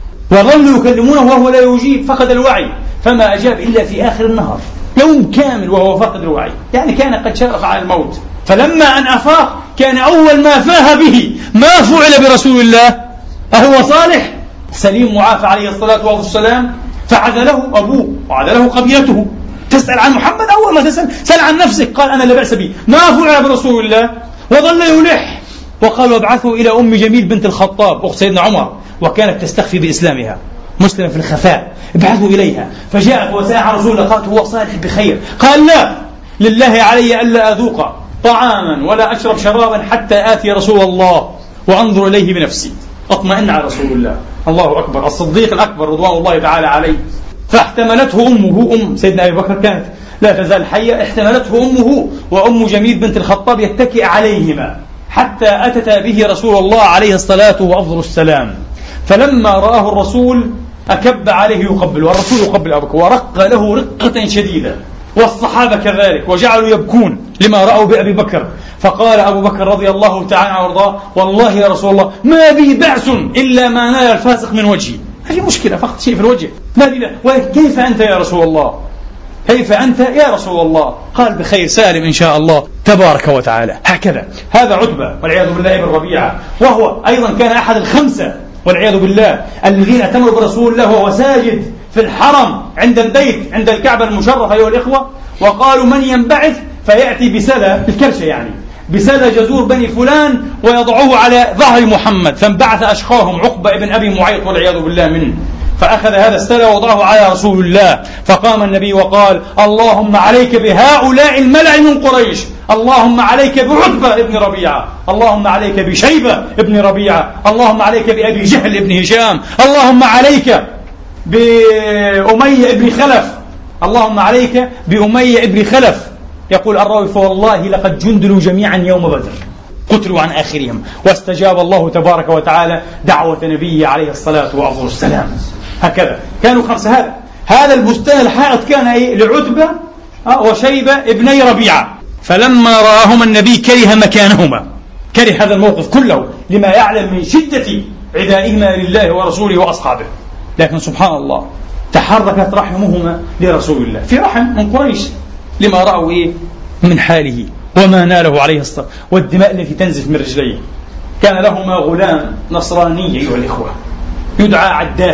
وظلوا يكلمونه وهو لا يجيب، فقد الوعي، فما أجاب إلا في آخر النهار، يوم كامل وهو فقد الوعي، يعني كان قد شرف على الموت. فلما أن أفاق كان أول ما فاه به ما فعل برسول الله، أهو صالح سليم معافى عليه الصلاة والسلام؟ فعزله أبوه وعزله قبيلته. تسأل عن محمد؟ أول ما سأل عن نفسك، قال أنا لا بأس بي، ما فعل برسول الله. وظل يلح، وقالوا ابعثوا إلى أم جميل بنت الخطاب أخت سيدنا عمر، وكانت تستخفي بإسلامها، مسلمة في الخفاء، ابعثوا إليها. فجاءت وسأل عن رسول الله، قالت هو صالح بخير. قال لا، لله علي ألا أذوق طعاما ولا أشرب شرابا حتى آتي رسول الله وأنظر إليه بنفسي، أطمئن على رسول الله. الله أكبر، الصديق الأكبر رضوان الله تعالى عليه. فاحتملته أمه، أم سيدنا أبي بكر كانت لا تزال حية، احتملته أمه وأم جميل بنت الخطاب يتكئ عليهما حتى أتتا به رسول الله عليه الصلاة والسلام. فلما رآه الرسول أكب عليه يقبل، والرسول يقبل أبو بكر، ورق له رقة شديدة، والصحابة كذلك، وجعلوا يبكون لما رأوا بأبي بكر. فقال أبو بكر رضي الله تعالى عنه وارضاه: والله يا رسول الله ما بي بأس إلا ما نال الفاسق من وجهي. هذه مشكلة، فقط شيء في الوجه، ما بي بأس. وكيف أنت يا رسول الله؟ كيف أنت يا رسول الله؟ قال: بخير سالم إن شاء الله تبارك وتعالى. هكذا هذا عتبة والعياذ بالله ابن ربيعة، وهو أيضا كان أحد الخمسة والعياذ بالله الذين اعتمروا برسول الله وهو ساجد في الحرم عند البيت عند الكعبة المشرفة أيها الإخوة. وقالوا: من ينبعث فيأتي بسلة الكرشة، يعني بسلة جزور بني فلان، ويضعوه على ظهر محمد. فانبعث أشقاهم عقبة ابن أبي معيط والعياذ بالله منه، فأخذ هذا السلة ووضعه على رسول الله. فقام النبي وقال: اللهم عليك بهؤلاء الملأ من قريش، اللهم عليك بعتبة ابن ربيعة، اللهم عليك بشيبة ابن ربيعة، اللهم عليك بأبي جهل ابن هشام، اللهم عليك بأمية ابن خلف، اللهم عليك بأمية ابن خلف. يقول الراوي: فوالله لقد جندلوا جميعا يوم بدر، قتلوا عن آخرهم، واستجاب الله تبارك وتعالى دعوة نبيه عليه الصلاة والسلام. هكذا كانوا خمسة. هذا البستان الحائط كان لعتبة وشيبة ابني ربيعة. فلما رآهما النبي كره مكانهما، كره هذا الموقف كله لما يعلم من شدة عدائهما لله ورسوله وأصحابه. لكن سبحان الله تحركت رحمهما لرسول الله في رحم من قريش لما رأوا من حاله وما ناله عليه الصلاة، والدماء التي تنزف من رجليه. كان لهما غلام نصراني أيها الإخوة يدعى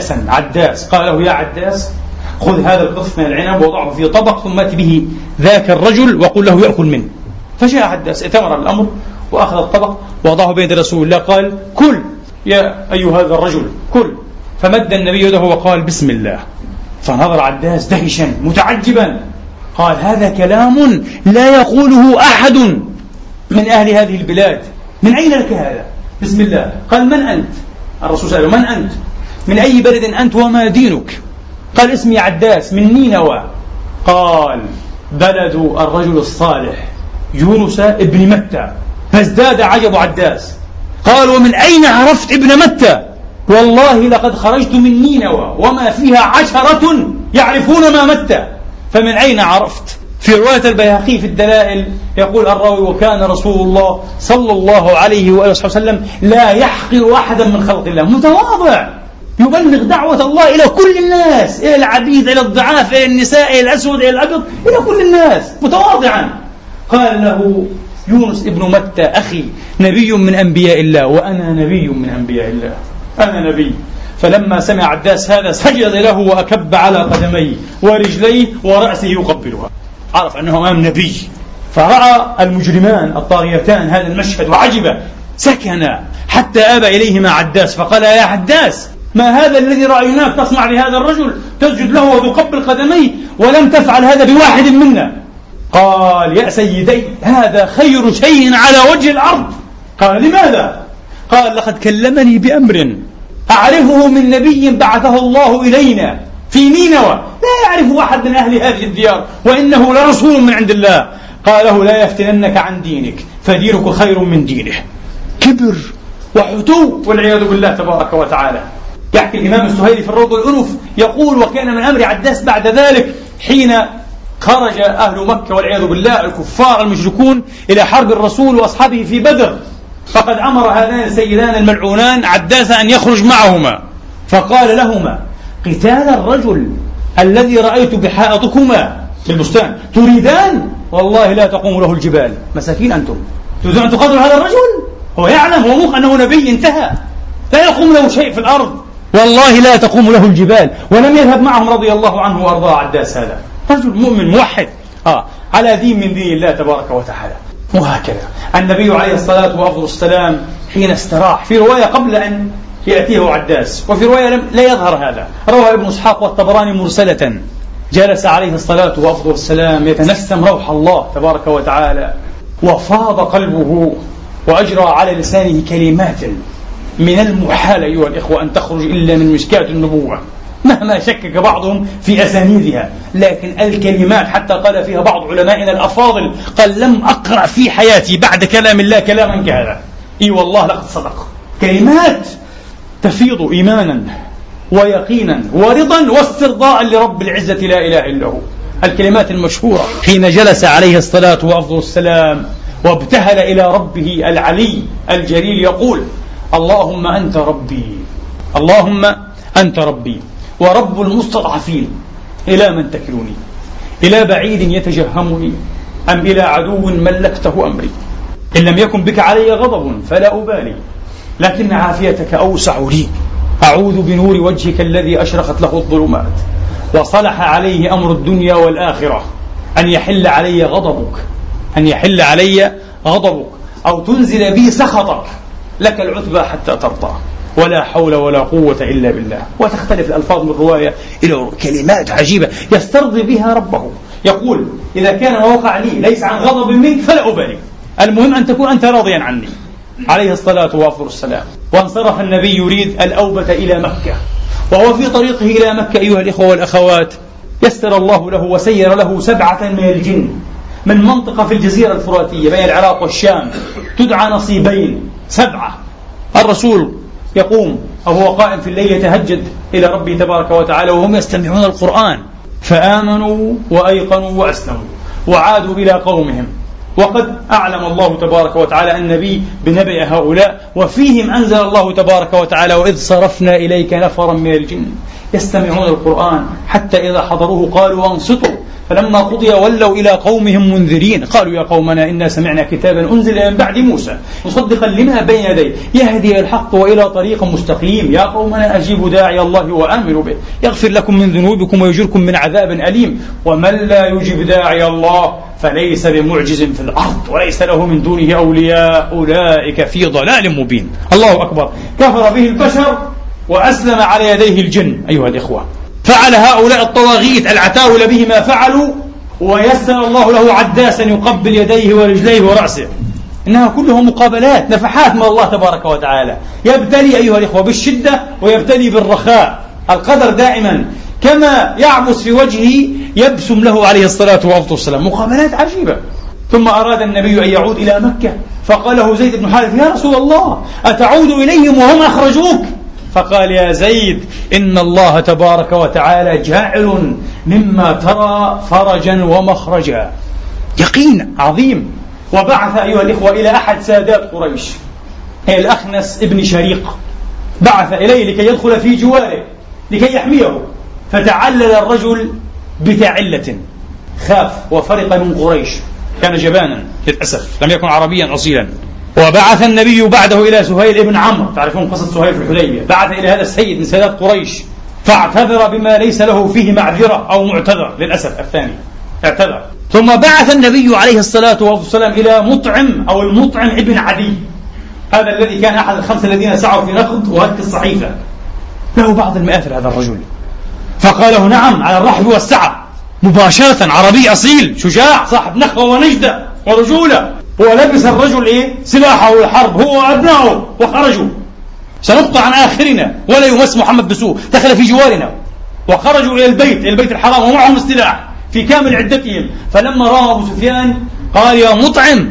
عداس. قال له: يا عداس، خذ هذا القطف من العنب وضعه في طبق ثم ات به ذاك الرجل وقل له يأكل منه. فجاء عداس ائتمر بالأمر وأخذ الطبق ووضعه بين رسول الله، قال: كل يا أيها هذا الرجل، كل. فمد النبي يده وقال: بسم الله. فنظر عداس دهشا متعجبا، قال: هذا كلام لا يقوله أحد من أهل هذه البلاد، من أين لك هذا؟ بسم الله. قال: من أنت؟ الرسول سأله: من أنت؟ من أي بلد أنت وما دينك؟ قال: اسمي عداس من نينوى. قال: بلد الرجل الصالح يونس ابن متى. فازداد عجب عداس، قال: ومن أين عرفت ابن متى؟ والله لقد خرجت من نينوى وما فيها 10 يعرفون ما متى، فمن أين عرفت؟ في رواية البيهقي في الدلائل يقول الراوي: وكان رسول الله صلى الله عليه وآله وسلم لا يحقر أحدا من خلق الله، متواضع، يبلغ دعوة الله إلى كل الناس، إلى العبيد، إلى الضعاف، إلى النساء، إلى الأسود، إلى الأبيض، إلى كل الناس، متواضعا. قال له يونس ابن متى: أخي، نبي من أنبياء الله وأنا نبي من أنبياء الله، أنا نبي. فلما سمع عداس هذا سجد له وأكب على قدميه ورجليه ورأسه يقبلها، عرف أنه أمام نبي. فرأى المجرمان الطاغيتان هذا المشهد وعجب، سكن حتى آبى إليهما عداس فقال: يا عداس، ما هذا الذي رأيناك تصنع بهذا الرجل؟ تسجد له وتقبل قدميه ولم تفعل هذا بواحد منا. قال: يا سيدي، هذا خير شيء على وجه الأرض. قال: لماذا؟ قال: لقد كلمني بأمر أعرفه من نبي بعثه الله إلينا في نينوى، لا يعرف أحد من أهل هذه الديار، وإنه لرسول من عند الله. قال له: لا يفتننك عن دينك، فدينك خير من دينه. كبر وعتو والعياذ بالله تبارك وتعالى. يحكي الإمام السهيلي في الروض الأنف يقول: وكان من أمر عداس بعد ذلك حين خرج أهل مكة والعياذ بالله الكفار المشركون إلى حرب الرسول وأصحابه في بدر، فقد أمر هذان السيدان الملعونان عداس أن يخرج معهما، فقال لهما: قتال الرجل الذي رأيت بحائطكما في البستان تريدان؟ والله لا تقوم له الجبال. مساكين أنتم، تريدون أن تقاتلوا هذا الرجل؟ هو يعلم، هو موقع أنه نبي، انتهى، لا يقوم له شيء في الأرض، والله لا تقوم له الجبال. ولم يذهب معهم رضي الله عنه وأرضاه عداس، هذا رجل مؤمن موحد على دين من دين الله تبارك وتعالى. وهكذا النبي عليه الصلاة والسلام حين استراح، في رواية قبل أن يأتيه عداس، وفي رواية لا يظهر هذا، روى ابن إسحاق والطبراني مرسلة، جلس عليه الصلاة والسلام يتنسم روح الله تبارك وتعالى، وفاض قلبه وأجرى على لسانه كلمات من المحال أيها الإخوة أن تخرج إلا من مشكاة النبوة، مهما شكك بعضهم في أسانيدها، لكن الكلمات حتى قال فيها بعض علمائنا الأفاضل، قال: لم أقرأ في حياتي بعد كلام الله كلاما كهذا. إي والله لقد صدق، كلمات تفيض إيمانا ويقينا ورضا واسترضاء لرب العزة لا إله إلا هو. الكلمات المشهورة حين جلس عليه الصلاة والسلام وابتهل إلى ربه العلي الجليل يقول: اللهم أنت ربي، اللهم أنت ربي ورب المستضعفين، إلى من تكلني؟ إلى بعيد يتجهمني أم إلى عدو ملكته أمري؟ إن لم يكن بك علي غضب فلا أبالي، لكن عافيتك أوسع لي. أعوذ بنور وجهك الذي أشرقت له الظلمات وصلح عليه أمر الدنيا والآخرة أن يحل علي غضبك، أن يحل علي غضبك أو تنزل بي سخطك، لك العتبى حتى ترضى، ولا حول ولا قوة إلا بالله. وتختلف الألفاظ من رواية إلى كلمات عجيبة يسترضي بها ربه، يقول: إذا كان ما وقع لي ليس عن غضب منك فلا أبالي، المهم أن تكون أنت راضيا عني، عليه الصلاة والسلام. وانصرف النبي يريد الأوبة إلى مكة، وهو في طريقه إلى مكة أيها الإخوة والأخوات يسر الله له وسير له 7 من الجن من منطقة في الجزيرة الفراتية بين العراق والشام تدعى نصيبين، 7. الرسول يقوم أو هو قائم في الليل يتهجد إلى ربه تبارك وتعالى وهم يستمعون القرآن، فآمنوا وأيقنوا وأسلموا وعادوا إلى قومهم، وقد أعلم الله تبارك وتعالى النبي بنبأ هؤلاء، وفيهم أنزل الله تبارك وتعالى: وإذ صرفنا إليك نفرا من الجن يستمعون القرآن حتى إذا حضروه قالوا وانصتوا فلما قضي ولوا إلى قومهم منذرين قالوا يا قومنا إنا سمعنا كتابا أنزل من بعد موسى مصدقا لما بين يديه يهدي إلى الحق وإلى طريق مستقيم يا قومنا أجيبوا داعي الله وآمنوا به يغفر لكم من ذنوبكم ويجركم من عذاب أليم ومن لا يجب داعي الله فليس بمعجز في الأرض وليس له من دونه أولياء أولئك في ضلال مبين. الله أكبر. كفر به البشر وأسلم على يديه الجن. أيها الإخوة، فعل هؤلاء الطواغيت العتاول به ما فعلوا ويسر الله له عداسا يقبل يديه ورجليه ورأسه. إنها كلها مقابلات نفحات من الله تبارك وتعالى، يبتلي أيها الإخوة بالشدة ويبتلي بالرخاء. القدر دائما كما يعبس في وجهه يبسم له عليه الصلاة والسلام. مقابلات عجيبة. ثم أراد النبي أن يعود إلى مكة فقال له زيد بن حارثة يا رسول الله أتعود إليهم وهم أخرجوك؟ فقال يا زيد إن الله تبارك وتعالى جاعل مما ترى فرجا ومخرجا. يقين عظيم. وبعث أيها الإخوة إلى أحد سادات قريش الأخنس ابن شريق، بعث إليه لكي يدخل في جواره لكي يحميه، فتعلل الرجل بتعلة، خاف وفرق من قريش، كان جبانا للأسف، لم يكن عربيا أصيلا. وبعث النبي بعده إلى سهيل ابن عمرو، تعرفون قصة سهيل في الحديبية، بعث إلى هذا السيد من سادات قريش فاعتذر بما ليس له فيه معذرة أو معتذر، للأسف الثاني اعتذر. ثم بعث النبي عليه الصلاة والسلام إلى مطعم أو المطعم ابن عدي، هذا الذي كان أحد الخمسة الذين سعوا في نقد وهتك الصحيفة، له بعض المآثر هذا الرجل، فقال له نعم على الرحب والسعة مباشرة، عربي أصيل شجاع صاحب نخوة ونجدة ورجولة. ولبس الرجل سلاحه الحرب هو وأبنائه وخرجوا، سنقطع عن آخرنا ولا يمس محمد بسوء، دخل في جوارنا. وخرجوا إلى البيت الحرام ومعهم السلاح في كامل عدتهم. فلما رأى أبو سفيان قال يا مطعم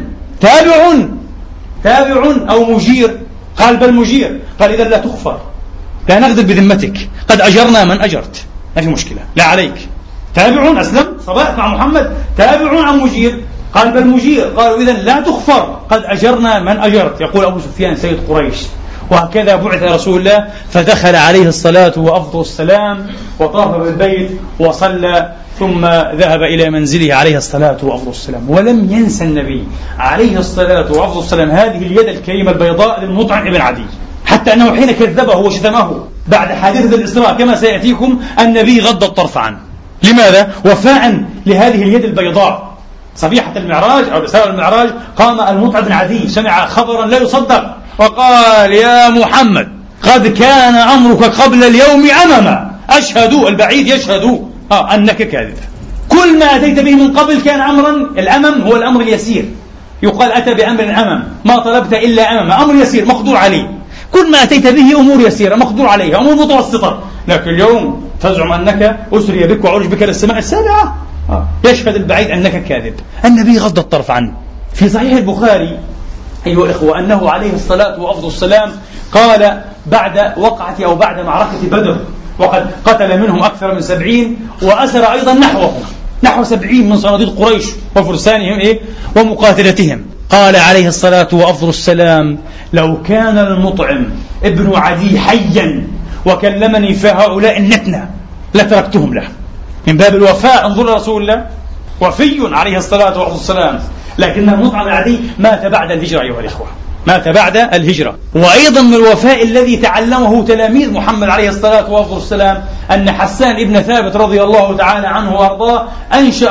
تابع أو مجير؟ قال بل مجير. قال إذا لا تخفر، لا نغدر بذمتك، قد أجرنا من أجرت، ما في مشكلة، لا عليك. تابع أسلم صبأت مع محمد، تابع أم مجير؟ قال بل مجير. قالوا إذن لا تخفر، قد أجرنا من أجرت. يقول أبو سفيان سيد قريش. وهكذا بعث رسول الله، فدخل عليه الصلاة والسلام وطاف بالبيت وصلى، ثم ذهب إلى منزله عليه الصلاة والسلام. ولم ينسى النبي عليه الصلاة والسلام هذه اليد الكريمة البيضاء للمطعم ابن عدي، حتى أنه حين كذبه وشتمه بعد حادثة الإسراء كما سيأتيكم النبي غض الطرف عنه. لماذا؟ وفاء لهذه اليد البيضاء. صبيحة المعراج أو رسالة المعراج قام المطعم بن عدي، سمع خبرا لا يصدق وقال يا محمد قد كان أمرك قبل اليوم أمما، أشهد، البعيد يشهد أنك كاذب. كل ما أتيت به من قبل كان أمرا، الأمم هو الأمر اليسير، يقال أتى بأمر أمم، ما طلبت إلا أمم، أمر يسير مقدور عليه. كل ما أتيت به أمور يسيرة مقدور عليها، أمور متوسطة، لكن اليوم تزعم أنك أسري بك وعرج بك للسماء السابعة. يشهد البعيد أنك كاذب. النبي غض الطرف عنه. في صحيح البخاري أيها الإخوة أنه عليه الصلاة والسلام قال بعد وقعة أو بعد معركة بدر، وقد قتل منهم أكثر من 70 وأسر أيضا نحو 70 من صناديد قريش وفرسانهم ومقاتلتهم. قال عليه الصلاة والسلام لو كان المطعم ابن عدي حيا وكلمني في هؤلاء النتنة لتركتهم له. من باب الوفاء، انظر رسول الله وفي عليه الصلاة والسلام. لكن المطعم العدي مات بعد الهجرة أيها الإخوة، مات بعد الهجرة. وأيضا من الوفاء الذي تعلمه تلاميذ محمد عليه الصلاة والسلام أن حسان ابن ثابت رضي الله تعالى عنه وأرضاه أنشأ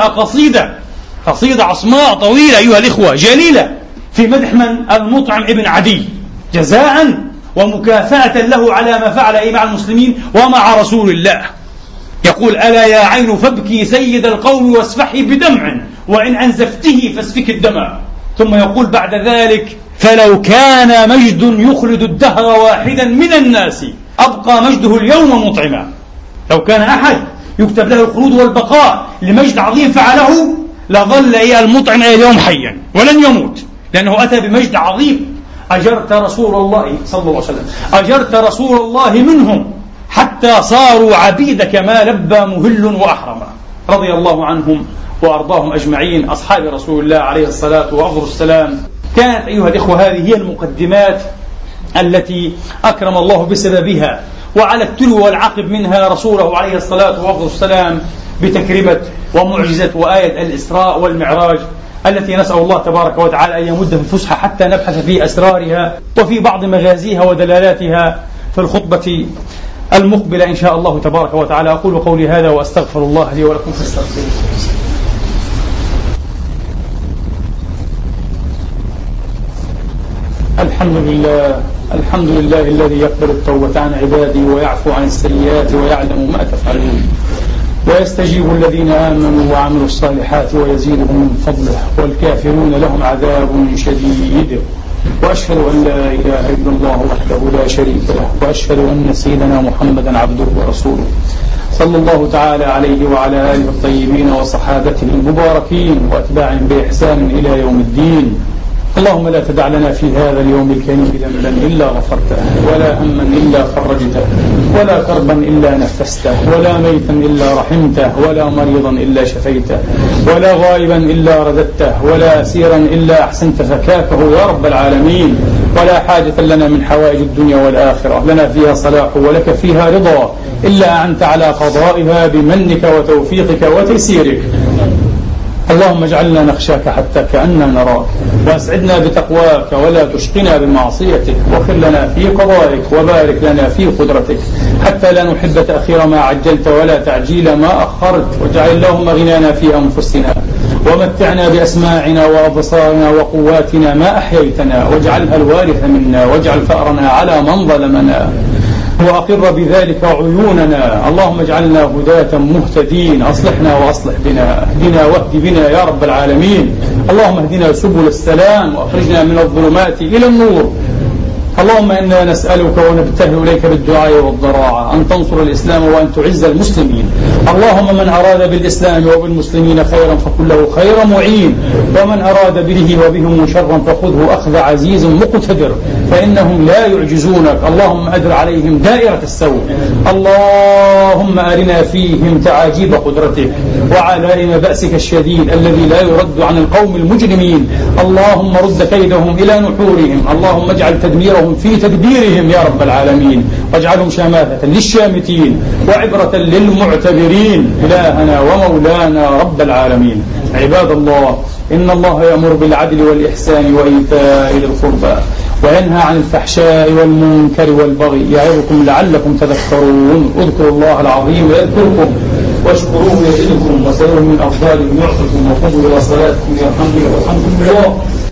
قصيدة عصماء طويلة أيها الإخوة جليلة في مدح من؟ المطعم ابن عدي، جزاء ومكافأة له على ما فعل مع المسلمين ومع رسول الله. يقول ألا يا عين فابكي سيد القوم واسفحي بدمع وإن أنزفته فاسفك الدمع. ثم يقول بعد ذلك فلو كان مجد يخلد الدهر واحدا من الناس أبقى مجده اليوم مطعما. لو كان أحد يكتب له الخلود والبقاء لمجد عظيم فعله لظل المطعم اليوم حيا ولن يموت، لأنه أتى بمجد عظيم. أجرت رسول الله صلى الله عليه وسلم، أجرت رسول الله منهم حتى صاروا عبيدك ما لبى مهل وأحرما. رضي الله عنهم وأرضاهم أجمعين أصحاب رسول الله عليه الصلاة والسلام. كانت أيها الإخوة هذه هي المقدمات التي أكرم الله بسببها وعلى التلو والعقب منها رسوله عليه الصلاة والسلام بتكريمة ومعجزة وآية الإسراء والمعراج التي نسأل الله تبارك وتعالى أن يمد في الفسحة حتى نبحث في أسرارها وفي بعض مغازيها ودلالاتها في الخطبة المقبلة إن شاء الله تبارك وتعالى. أقول قولي هذا وأستغفر الله لي ولكم فاستغفروه. الحمد لله الذي يقبل التوبة عن عباده ويعفو عن السيئات ويعلم ما تفعلون ويستجيب الذين آمنوا وعملوا الصالحات ويزيدهم من فضله والكافرون لهم عذاب شديد. وأشهد أن لا إله إلا الله وحده لا شريك له وأشهد أن سيدنا محمدا عبده ورسوله صلى الله تعالى عليه وعلى آله الطيبين وصحابته المباركين وأتباعهم بإحسان إلى يوم الدين. اللهم لا تدع لنا في هذا اليوم الكريم ذنبا إلا غفرته ولا هما إلا فرجته ولا كربا إلا نفسته ولا ميتا إلا رحمته ولا مريضا إلا شفيته ولا غائبا إلا رددته ولا أسيرا إلا أحسنت فكاكه يا رب العالمين. ولا حاجة لنا من حوائج الدنيا والآخرة لنا فيها صلاح ولك فيها رضا إلا أنت على قضائها بمنك وتوفيقك وتيسيرك. اللهم اجعلنا نخشاك حتى كأننا نراك واسعدنا بتقواك ولا تشقنا بمعصيتك وخر لنا في قضائك وبارك لنا في قدرتك حتى لا نحب تأخير ما عجلت ولا تعجيل ما أخرت. واجعل اللهم غنانا في أنفسنا ومتعنا بأسماعنا وأبصارنا وقواتنا ما أحييتنا واجعلها الوارث منا واجعل فأرنا على من ظلمنا وأقر بذلك عيوننا. اللهم اجعلنا هداة مهتدين أصلحنا وأصلح بنا اهدنا واهد بنا يا رب العالمين. اللهم اهدنا سبل السلام وأخرجنا من الظلمات إلى النور. اللهم إنا نسألك ونبتهل إليك بالدعاء والضراعة أن تنصر الإسلام وأن تعز المسلمين. اللهم من أراد بالإسلام وبالمسلمين خيرا فكن له خير معين ومن أراد به وبهم شرا فخذه أخذ عزيز مقتدر فإنهم لا يعجزونك. اللهم أدر عليهم دائرة السوء. اللهم أرنا فيهم تعاجيب قدرتك وعلائم بأسك الشديد الذي لا يرد عن القوم المجرمين. اللهم رد كيدهم إلى نحورهم. اللهم اجعل تدميرهم في تدبيرهم يا رب العالمين واجعلهم شماثة للشامتين وعبرة للمعتبرين إلهنا ومولانا رب العالمين. عباد الله إن الله يأمر بالعدل والإحسان وإيتاء ذي القربى وينهى عن الفحشاء والمنكر والبغي يعظكم لعلكم تذكرون. اذكروا الله العظيم يذكركم واشكروه يزدكم وسلوا من أفضاله يعطكم وقوموا إلى صلاتكم يرحمكم والحمد لله.